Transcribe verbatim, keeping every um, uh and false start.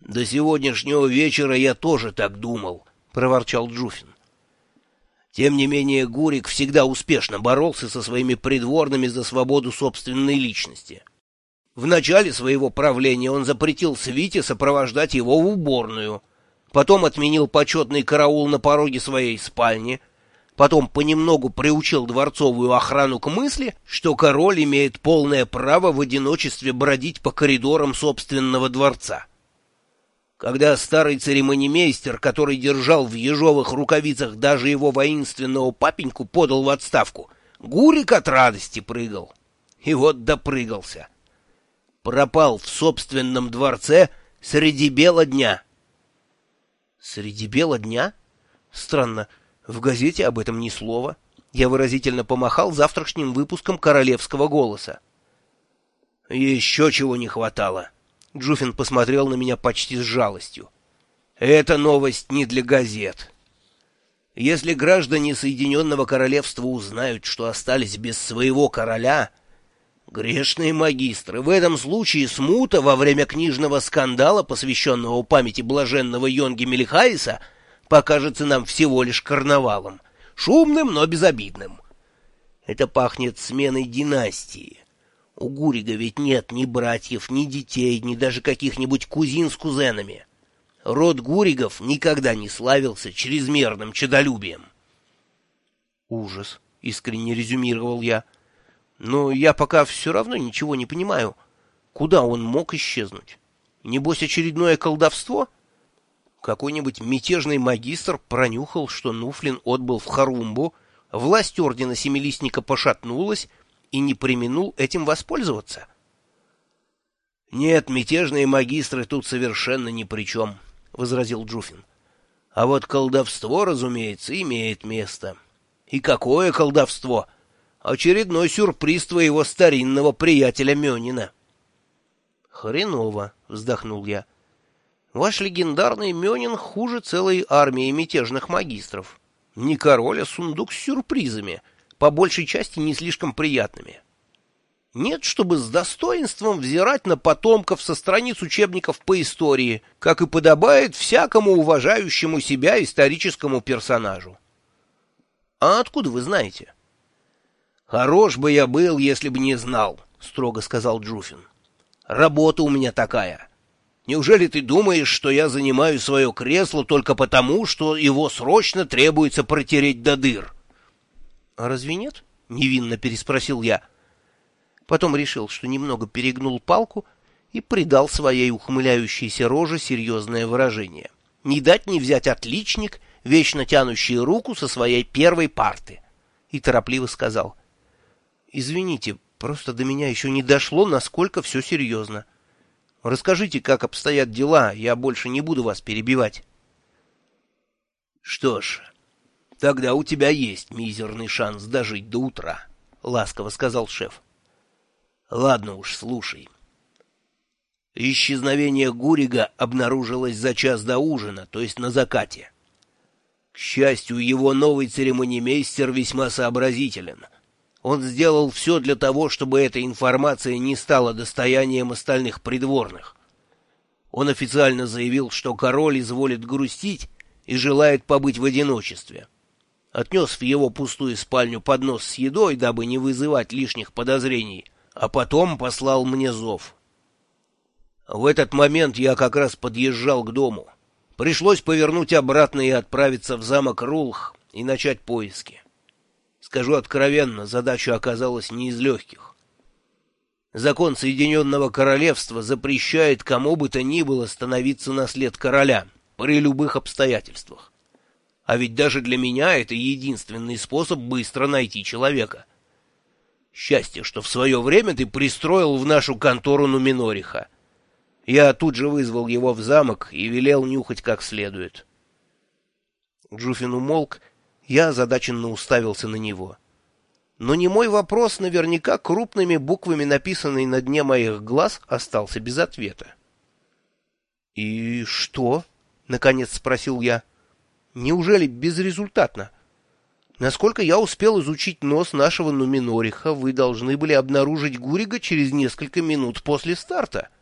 До сегодняшнего вечера я тоже так думал, — проворчал Джуфин. Тем не менее, Гурик всегда успешно боролся со своими придворными за свободу собственной личности. В начале своего правления он запретил свите сопровождать его в уборную, потом отменил почетный караул на пороге своей спальни, потом понемногу приучил дворцовую охрану к мысли, что король имеет полное право в одиночестве бродить по коридорам собственного дворца. Когда старый церемонимейстер, который держал в ежовых рукавицах даже его воинственного папеньку, подал в отставку, Гурик от радости прыгал. И вот допрыгался. Пропал в собственном дворце среди бела дня. Среди бела дня? Странно, в газете об этом ни слова. Я выразительно помахал завтрашним выпуском «Королевского голоса». Еще чего не хватало. Джуфин посмотрел на меня почти с жалостью. «Эта новость не для газет. Если граждане Соединенного Королевства узнают, что остались без своего короля, грешные магистры, в этом случае смута во время книжного скандала, посвященного памяти блаженного Йонги Мелихаиса, покажется нам всего лишь карнавалом, шумным, но безобидным. Это пахнет сменой династии. У Гурига ведь нет ни братьев, ни детей, ни даже каких-нибудь кузин с кузенами. Род Гуригов никогда не славился чрезмерным чадолюбием. «Ужас», — искренне резюмировал я. «Но я пока все равно ничего не понимаю. Куда он мог исчезнуть? Небось, очередное колдовство? Какой-нибудь мятежный магистр пронюхал, что Нуфлин отбыл в Харумбу, власть ордена Семилистника пошатнулась, и не преминул этим воспользоваться?» «Нет, мятежные магистры тут совершенно ни при чем», — возразил Джуфин. «А вот колдовство, разумеется, имеет место. И какое колдовство? Очередной сюрприз твоего старинного приятеля Мёнина». «Хреново», — вздохнул я. «Ваш легендарный Мёнин хуже целой армии мятежных магистров. Не король, а сундук с сюрпризами, по большей части не слишком приятными. Нет, чтобы с достоинством взирать на потомков со страниц учебников по истории, как и подобает всякому уважающему себя историческому персонажу». «А откуда вы знаете?» «Хорош бы я был, если бы не знал», — строго сказал Джуфин. «Работа у меня такая. Неужели ты думаешь, что я занимаю свое кресло только потому, что его срочно требуется протереть до дыр?» «А разве нет?» — невинно переспросил я. Потом решил, что немного перегнул палку и придал своей ухмыляющейся роже серьезное выражение. Не дать не взять отличник, вечно тянущий руку со своей первой парты. И торопливо сказал: «Извините, просто до меня еще не дошло, насколько все серьезно. Расскажите, как обстоят дела, я больше не буду вас перебивать». «Что ж, тогда у тебя есть мизерный шанс дожить до утра», — ласково сказал шеф. «Ладно уж, слушай. Исчезновение Гурига обнаружилось за час до ужина, то есть на закате. К счастью, его новый церемонимейстер весьма сообразителен. Он сделал все для того, чтобы эта информация не стала достоянием остальных придворных. Он официально заявил, что король изволит грустить и желает побыть в одиночестве. Отнес в его пустую спальню поднос с едой, дабы не вызывать лишних подозрений, а потом послал мне зов. В этот момент я как раз подъезжал к дому. Пришлось повернуть обратно и отправиться в замок Рулх и начать поиски. Скажу откровенно, задача оказалась не из легких. Закон Соединенного Королевства запрещает кому бы то ни было становиться на след короля при любых обстоятельствах. А ведь даже для меня это единственный способ быстро найти человека. Счастье, что в свое время ты пристроил в нашу контору Нуминориха. Я тут же вызвал его в замок и велел нюхать как следует». Джуфин умолк, я озадаченно уставился на него. Но немой вопрос, наверняка крупными буквами написанный на дне моих глаз, остался без ответа. «И что?» — наконец спросил я. «Неужели безрезультатно? Насколько я успел изучить нос нашего Нуминориха, вы должны были обнаружить Гурига через несколько минут после старта».